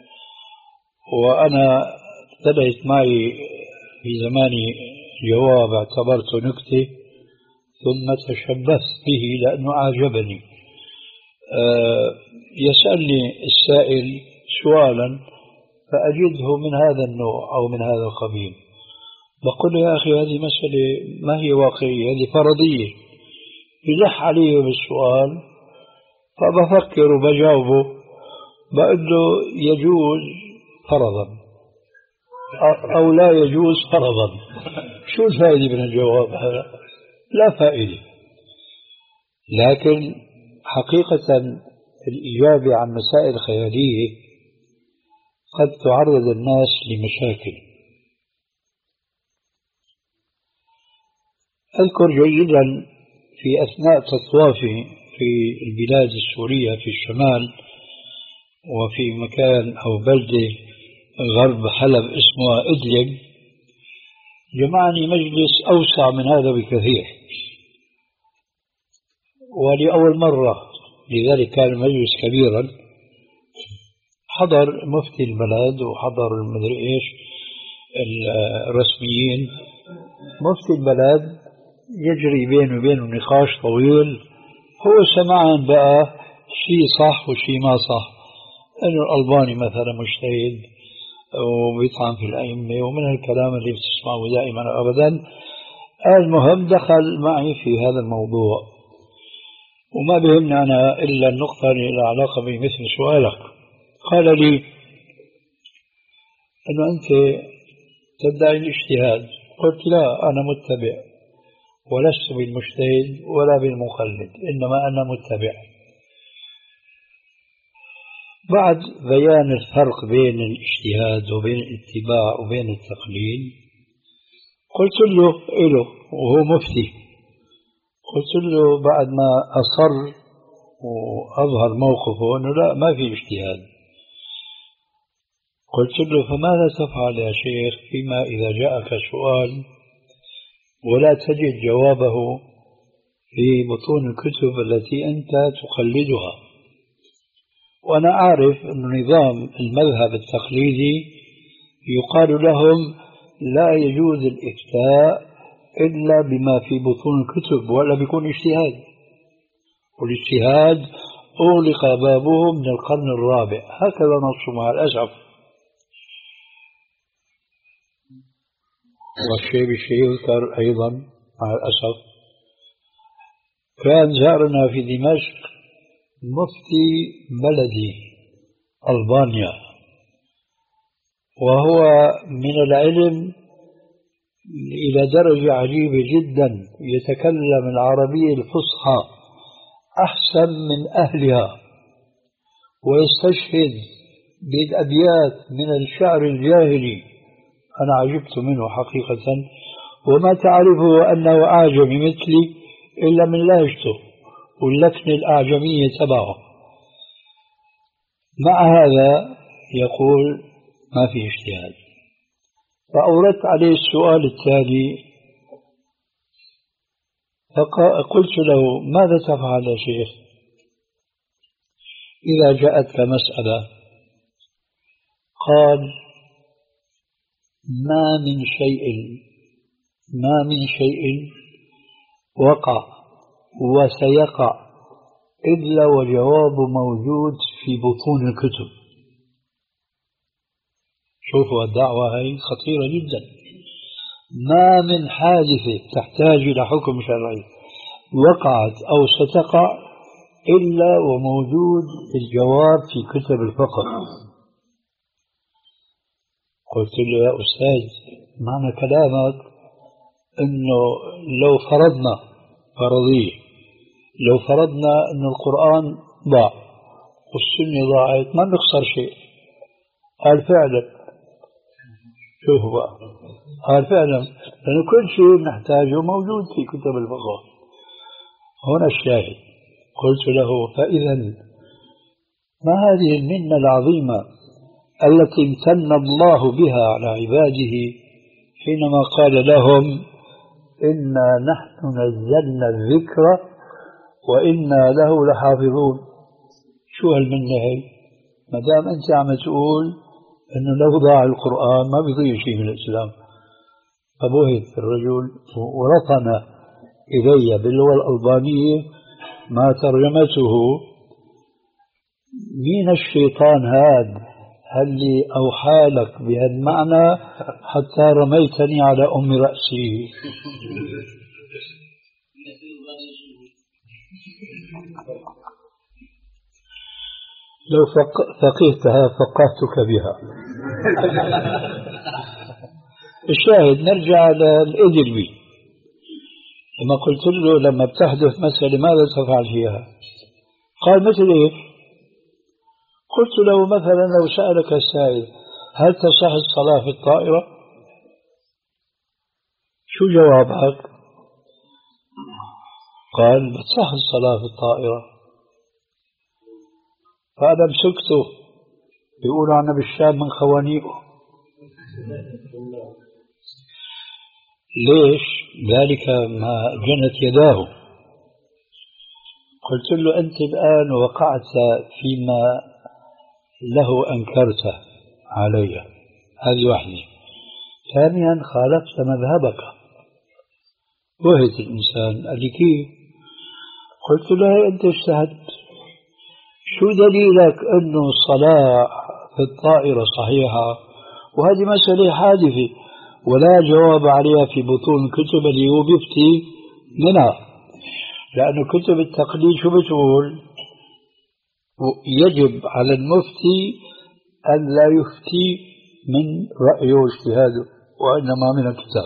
وأنا ابتدأت معي في زماني جواب اعتبرته نكتة، ثم تشبثت به لأنه أعجبني. أه يسألني السائل سؤالا فأجده من هذا النوع أو من هذا القبيل، بقول له: يا أخي هذه مسألة ما هي واقعية، هذه فرضية. يلح علي بالسؤال فبفكر وبجاوبه، بقول له: يجوز فرضا أو لا يجوز فرضا. شو الفائدة من الجواب هذا؟ لا فائدة. لكن حقيقة الإجابة عن مسائل خيالية قد تعرض الناس لمشاكل. أذكر جيدا في أثناء تطوافي في البلاد السورية في الشمال، وفي مكان أو بلدة غرب حلب اسمها إدلب، جمعني مجلس أوسع من هذا بكثير، ولأول مرة، لذلك كان المجلس كبيرا. حضر مفتي البلد وحضر المدري إيش الرسميين. مفتي البلد يجري بينه وبينه نقاش طويل، هو سمعان بقى شيء صح وشيء ما صح، إنه الألباني مثلا مجتهد وبيطعن في الأئمة ومن الكلام اللي بتسمعه دائما أبدا. المهم دخل معي في هذا الموضوع، وما بهمني أنا إلا النقطة اللي لها علاقة بمثل سؤالك. قال لي أنه أنت تدعي الاجتهاد. قلت: لا، أنا متبع ولست بالمجتهد ولا بالمقلد، إنما أنا متبع. بعد بيان الفرق بين الاجتهاد وبين الاتباع وبين التقليد، قلت له إله وهو مفتي، قلت له بعد ما أصر وأظهر موقفه أنه لا، ما في اجتهاد، قلت له: فماذا تفعل يا شيخ فيما إذا جاءك سؤال ولا تجد جوابه في بطون الكتب التي أنت تقلدها؟ وأنا أعرف أن نظام المذهب التقليدي يقال لهم لا يجوز الإفتاء إلا بما في بطون الكتب، ولا بيكون اجتهاد، والاجتهاد أغلق بابه من القرن الرابع. هكذا نص مع الأسف. والشيء بالشيء يذكر أيضا مع الأسف. كان زارنا في دمشق مفتي بلدي ألبانيا، وهو من العلم إلى درجة عجيبة جدا، يتكلم العربية الفصحى أحسن من أهلها، ويستشهد بالأبيات من الشعر الجاهلي. أنا عجبت منه حقيقة، وما تعرفه أنه أعجمي مثلي إلا من لهجته واللكنة الأعجمية تبعه. مع هذا يقول ما في اجتهاد. فأوردت عليه السؤال التالي، فقلت له: ماذا تفعل يا شيخ إذا جاءتك مسألة؟ قال: ما من شيء ما من شيء وقع وسيقع إلا والجواب موجود في بطون الكتب. شوفوا الدعوة هي خطيرة جدا. ما من حادثة تحتاج إلى حكم شرعي وقعت أو ستقع إلا وموجود الجواب في كتب الفقه. قلت له: يا أستاذ، معنى كلامك أنه لو فرضنا فرضية لو فرضنا أن القرآن ضاع والسنة ضاعت ما بنخسر شيء. قال فعلا. شوفوا بقى، قال فعلا لأن كل شيء نحتاجه موجود في كتب الفقه. هنا الشاهد. قلت له فإذا ما هذه المنة العظيمة التي امتن الله بها على عباده حينما قال لهم إنا نحن نزلنا الذكر وإنا له لحافظون؟ شو هالمنة هي؟ ما دام أنت عم تقول إنه لو ضاع القرآن ما بيضيع شيء من الإسلام. فبهت الرجل ورطن إلي باللغة الألبانية ما ترجمته: مين الشيطان هذا اللي أوحى لك بهذا المعنى حتى رميتني على أم رأسي؟ لو فقهتها فقهتك بها. الشاهد نرجع للإدربي لما قلت له لما بتحدث مسألة ماذا تفعل فيها؟ قال مثل إيش؟ قلت له مثلا لو سألك السائل هل تصح الصلاة في الطائرة؟ شو جوابك؟ قال بتصح الصلاة في الطائرة. فأنا مسكته، بيقولوا عنا بالشام من خوانيقه. ليش؟ ذلك ما جنت يداه. قلت له أنت الآن وقعت فيما له أنكرته علي، هذه واحدة. ثانيا خالفت مذهبك. وهد الإنسان قال لي كيف؟ قلت له أنت اجتهدت، شو دليلك أنه الصلاة في الطائرة صحيحة؟ وهذه مسألة حادثة ولا جواب عليها في بطون الكتب اللي هو بيفتي منها. لأنه كتب التقليد شو بتقول؟ يجب على المفتي أن لا يفتي من رأيه واجتهاده وإنما من الكتاب.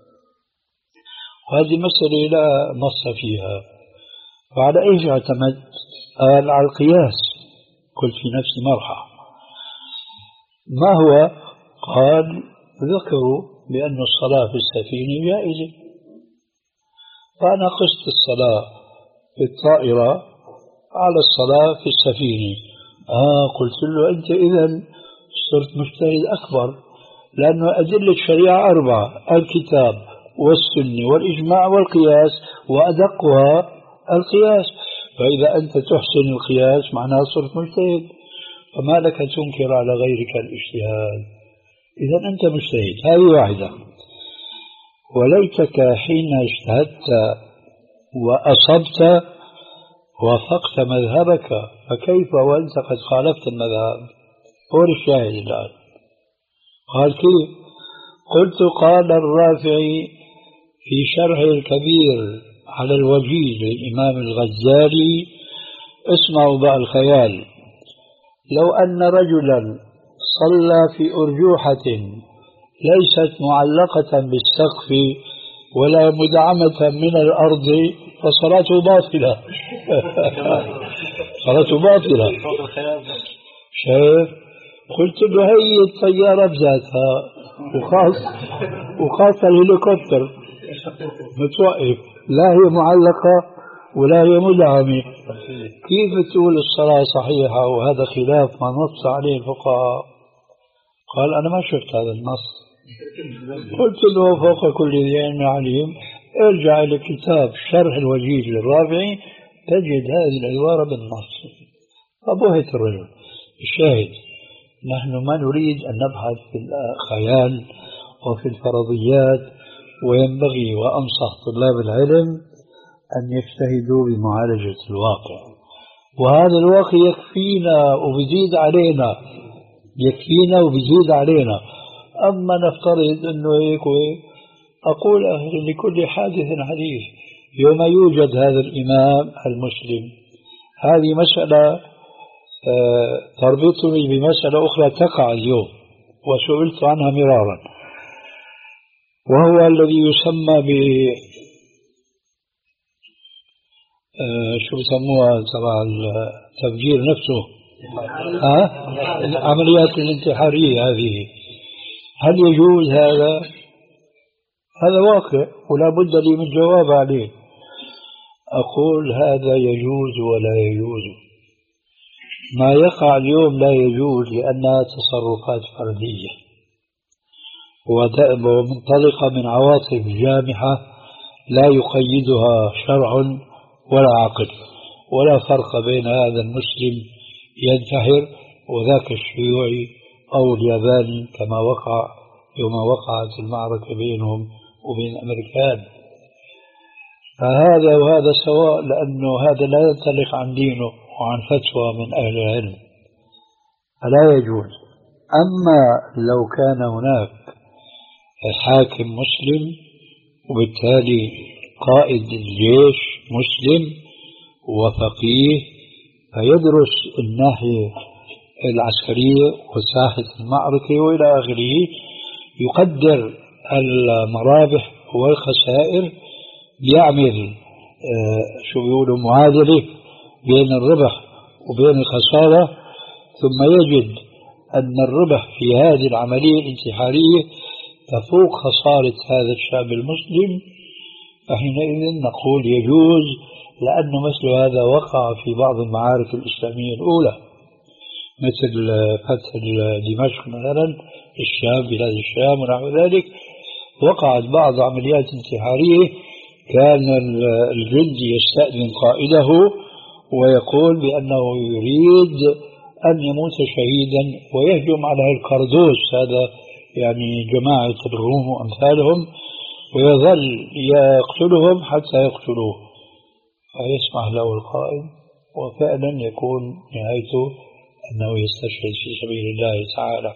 وهذه مسألة لا نص فيها. فعلى إيش اعتمد؟ قال على القياس. قلت في نفسي مرحى ما هو؟ قال ذكروا بأن الصلاة في السفينة جائزة، فأنا قست الصلاة في الطائرة على الصلاة في السفينة. آه قلت له أنت إذن صرت مجتهد أكبر، لأن أدلة الشريعة أربعة: الكتاب والسنة والإجماع والقياس، وأدقها القياس. فإذا أنت تحسن القياس معناها صرت مجتهد، فما لك تنكر على غيرك الاجتهاد؟ إذا أنت مجتهد. هذه واحدة. وليتك حين اجتهدت وأصبت وافقت مذهبك، فكيف وأنت قد خالفت المذهب؟ هو الشاهد الآن. قال كيف؟ قلت قال الرافعي في شرحه الكبير على الوجيز للإمام الغزالي: اسمعوا بقى الخيال، لو أن رجلا صلى في أرجوحة ليست معلقة بالسقف ولا مدعمة من الأرض فصلاته باطلة. صلاته باطلة. شايف؟ قلت له هي الطيارة بذاتها وخاص وخاصة الهليكوبتر متوقف، لا هي معلقة ولا هي مدعمة، كيف تقول الصلاة صحيحة وهذا خلاف ما نص عليه الفقهاء؟ قال أنا ما شفت هذا النص. قلت له فوق كل ذي علم عليم، ارجع إلى كتاب شرح الوجيز للرافعي تجد هذه العبارة بالنص. فبهت الرجل. الشاهد نحن ما نريد أن نبحث في الخيال وفي الفرضيات، وينبغي وأنصح طلاب العلم أن يجتهدوا بمعالجة الواقع، وهذا الواقع يكفينا وبيزيد علينا، يكفينا وبيزيد علينا. أما نفترض أنه هيك وهيك، أقول لكل حادث حديث. يوم يوجد هذا الإمام المسلم، هذه مسألة تربطني بمسألة أخرى تقع اليوم وسئلت عنها مرارا، وهو الذي يسمى ب آه شو بسموها تبع التفجير نفسه، ها؟ العمليات الانتحارية هذه، هل يجوز هذا؟ هذا واقع ولا بد لي من جواب عليه. أقول هذا يجوز ولا يجوز. ما يقع اليوم لا يجوز لأنها تصرفات فردية ومنطلقة من عواطف جامحة لا يقيدها شرع ولا عقل، ولا فرق بين هذا المسلم ينتحر وذاك الشيوعي أو الياباني كما وقع يوم وقعت المعركة بينهم وبين الأمريكان. فهذا وهذا سواء، لأنه هذا لا ينطلق عن دينه وعن فتوى من أهل العلم، فلا يجوز. أما لو كان هناك حاكم مسلم وبالتالي قائد الجيش مسلم وفقيه فيدرس الناحية العسكرية وساحة المعركة وإلى آخره، يقدر المرابح والخسائر، يعمل آه شو بيقولوا معادلة بين الربح وبين الخسارة، ثم يجد أن الربح في هذه العملية الانتحارية تفوق خسارة هذا الشعب المسلم، فحينئذ نقول يجوز، لأنه مثل هذا وقع في بعض المعارك الإسلامية الأولى مثل فتح دمشق مثلا، الشام، بلاد الشام ونحو ذلك. وقعت بعض عمليات انتحارية كان الجندي يستأذن قائده ويقول بأنه يريد أن يموت شهيدا ويهجم على القردوس، هذا يعني جماعة الروم وأمثالهم، ويظل يقتلهم حتى يقتلوه، فيسمح له القائد وفعلا يكون نهايته أنه يستشهد في سبيل الله تعالى.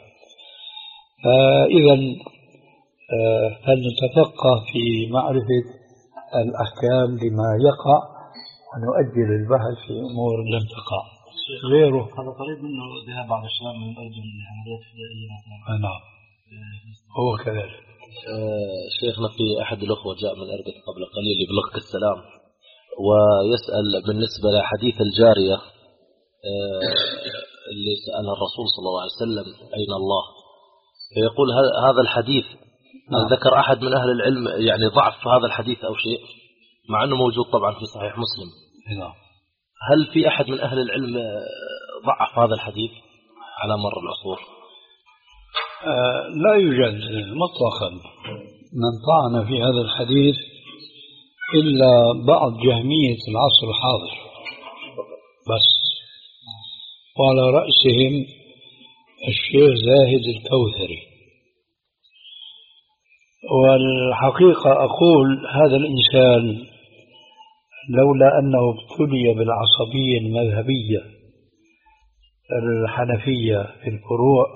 فإذا فلنتفقه في معرفة الأحكام لما يقع ونؤجل البحث في أمور لم تقع. غيره هذا قريب منه ذهاب بعض الشباب من أرجو العمليات الفدائية مثلا. نعم هو كذلك. آه شيخنا في أحد الأخوة جاء من أربد قبل قليل يبلغك السلام ويسأل بالنسبة لحديث الجارية آه اللي سألها الرسول صلى الله عليه وسلم أين الله، فيقول هذا الحديث نعم. ذكر أحد من أهل العلم يعني ضعف هذا الحديث أو شيء، مع أنه موجود طبعا في صحيح مسلم. نعم. هل في أحد من أهل العلم ضعف هذا الحديث على مر العصور؟ آه لا يوجد مطلقا من طعن في هذا الحديث إلا بعض جهمية العصر الحاضر بس، وعلى رأسهم الشيخ زاهد الكوثري. والحقيقة أقول هذا الإنسان لولا أنه ابتلي بالعصبية المذهبية الحنفية في الفروع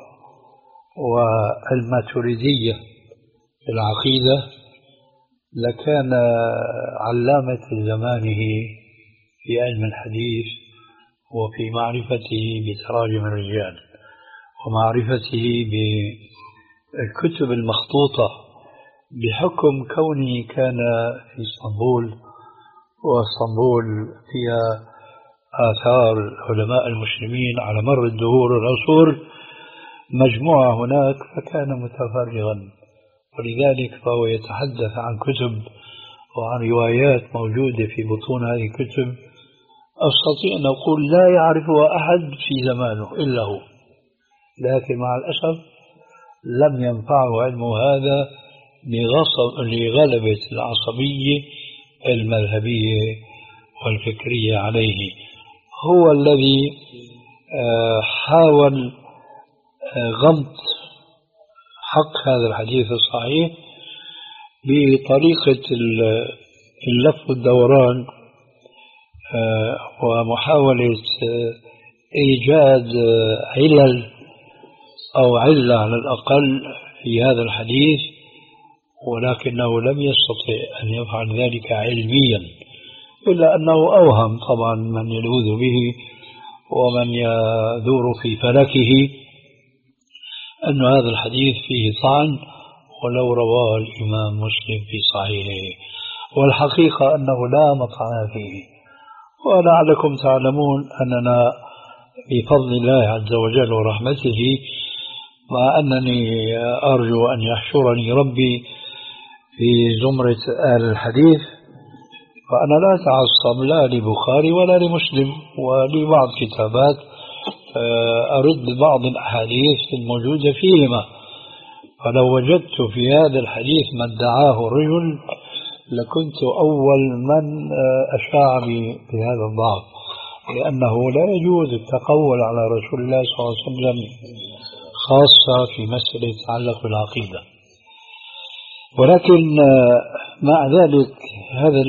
والماتريدية في العقيدة لكان علامة زمانه في علم الحديث وفي معرفته بتراجم الرجال ومعرفته بالكتب المخطوطة، بحكم كونه كان في اسطنبول، واسطنبول فيها آثار علماء المسلمين على مر الدهور والعصور مجموعة هناك، فكان متفرغا، ولذلك فهو يتحدث عن كتب وعن روايات موجودة في بطون هذه الكتب أستطيع أن أقول لا يعرفها أحد في زمانه إلا هو، لكن مع الأسف لم ينفعه علم هذا لغلبة العصبية المذهبية والفكرية عليه. هو الذي حاول غمط حق هذا الحديث الصحيح بطريقة اللف والدوران ومحاولة إيجاد علل أو علة على الأقل في هذا الحديث، ولكنه لم يستطع أن يفعل ذلك علميا، إلا أنه أوهم طبعا من يلوذ به ومن يدور في فلكه أن هذا الحديث فيه طعن ولو رواه الإمام مسلم في صحيحه، والحقيقة أنه لا مطعن فيه، ولعلكم تعلمون أننا بفضل الله عز وجل ورحمته، مع أنني أرجو أن يحشرني ربي في زمرة آل الحديث، فأنا لا أتعصب لا لبخاري ولا لمسلم، ولبعض كتابات أرد بعض الأحاديث الموجودة فيهما. فلو وجدت في هذا الحديث ما ادعاه الرجل لكنت أول من أشاع بهذا الضعف، لأنه لا يجوز التقول على رسول الله صلى الله عليه وسلم خاصة في مسألة تتعلق بالعقيدة. ولكن مع ذلك هذا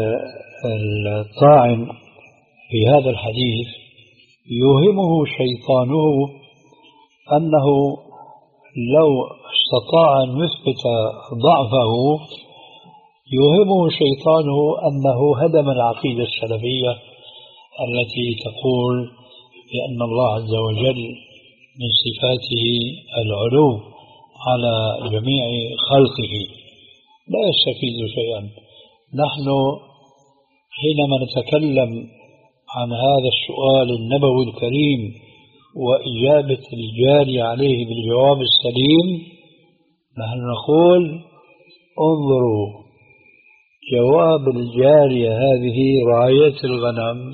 الطاعن في هذا الحديث يوهمه شيطانه أنه لو استطاع أن يثبت ضعفه، يوهمه شيطانه أنه هدم العقيدة السلفية التي تقول بأن الله عز وجل من صفاته العلو على جميع خلقه. لا يستفيد شيئا. نحن حينما نتكلم عن هذا السؤال النبوي الكريم وإجابة الجاري عليه بالجواب السليم، نحن نقول انظروا جواب الجارية هذه راية الغنم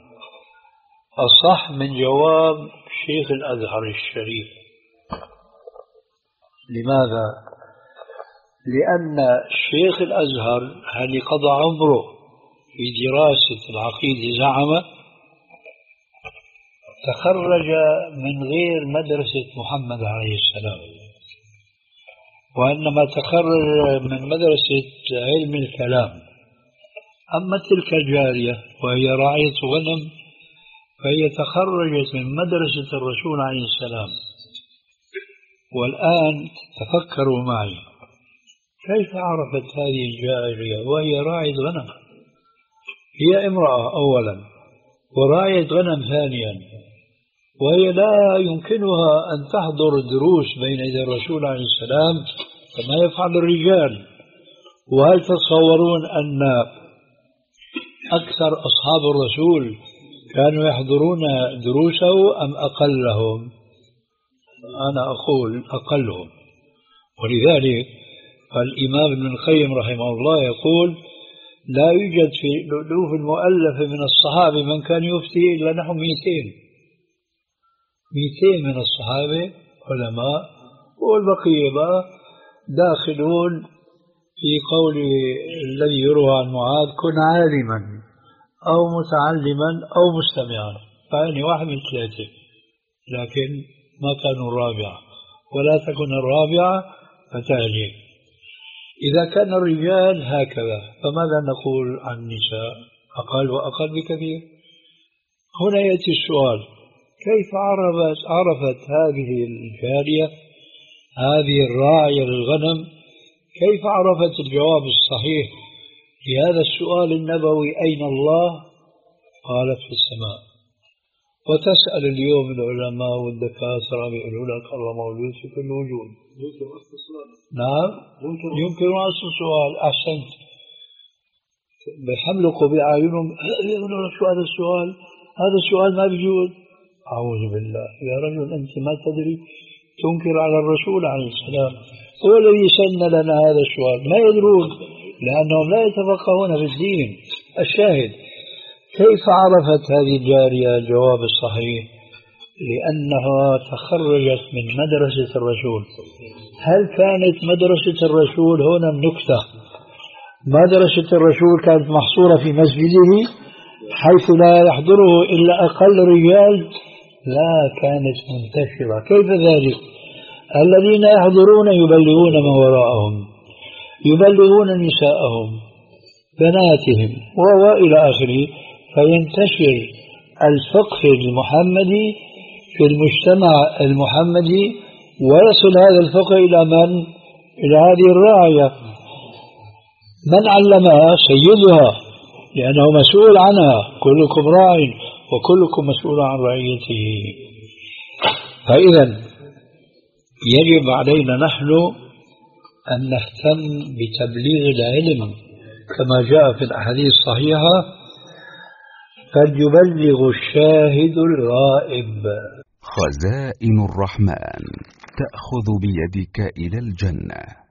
أصح من جواب شيخ الأزهر الشريف. لماذا؟ لأن شيخ الأزهر هل قضى عمره في دراسة العقيدة زعم تخرج من غير مدرسة محمد عليه السلام، وإنما تخرج من مدرسة علم الكلام. أما تلك الجارية وهي راعية غنم فهي تخرجت من مدرسة الرسول عليه السلام. والآن تفكروا معي، كيف عرفت هذه الجارية وهي راعية غنم؟ هي امرأة أولا وراعية غنم ثانيا، وهي لا يمكنها أن تحضر الدروس بين يدي الرسول عليه السلام كما يفعل الرجال. وهل تتصورون أن أكثر أصحاب الرسول كانوا يحضرون دروسه أم أقلهم؟ أنا أقول أقلهم. ولذلك الإمام ابن القيم رحمه الله يقول لا يوجد في الألوف المؤلفة من الصحابة من كان يفتي إلا نحو مئتين مئتين من الصحابة علماء، والبقية بقى داخلون في قول الذي يروى عن معاذ كن عالما أو متعلما أو مستمعا، فأني واحد من ثلاثة، لكن ما كانوا الرابعة، ولا تكن الرابعة فتهلك. إذا كان الرجال هكذا فماذا نقول عن النساء؟ أقل وأقل بكثير. هنا يأتي السؤال، كيف عرفت, عرفت هذه الجارية هذه الراعية للغنم كيف عرفت الجواب الصحيح لهذا السؤال النبوي أين الله؟ قالت في السماء. وتسأل اليوم العلماء والدكاترة بيقولوا لك الله موجود في كل وجود. نعم يمكن أصل السؤال. أحسنت. بيحملقوا بأعينهم يقولوا لك شو هذا السؤال؟ هذا السؤال ما بيجوز. أعوذ بالله يا رجل أنت ما تدري، تنكر على الرسول عليه السلام. هو الذي سن لنا هذا السؤال، ما يدرون لأنهم لا يتفقهون في الدين. الشاهد، كيف عرفت هذه الجارية الجواب الصحيح؟ لأنها تخرجت من مدرسة الرسول. هل كانت مدرسة الرسول هنا النكتة؟ مدرسة الرسول كانت محصورة في مسجده حيث لا يحضره إلا أقل رجال؟ لا، كانت منتشرة. كيف ذلك؟ الذين يحضرون يبلغون من وراءهم، يبلغون نساءهم بناتهم وإلى آخره، فينتشر الفقه المحمدي في المجتمع المحمدي، ويصل هذا الفقه إلى من؟ إلى هذه الراعية. من علمها؟ سيدها، لأنه مسؤول عنها. كلكم راع وكلكم مسؤول عن رعيته. فإذا يجب علينا نحن أن نهتم بتبليغ العلم كما جاء في الأحاديث الصحيحة، قد يبلغ الشاهد الغائب. خزائن الرحمن تأخذ بيدك إلى الجنة.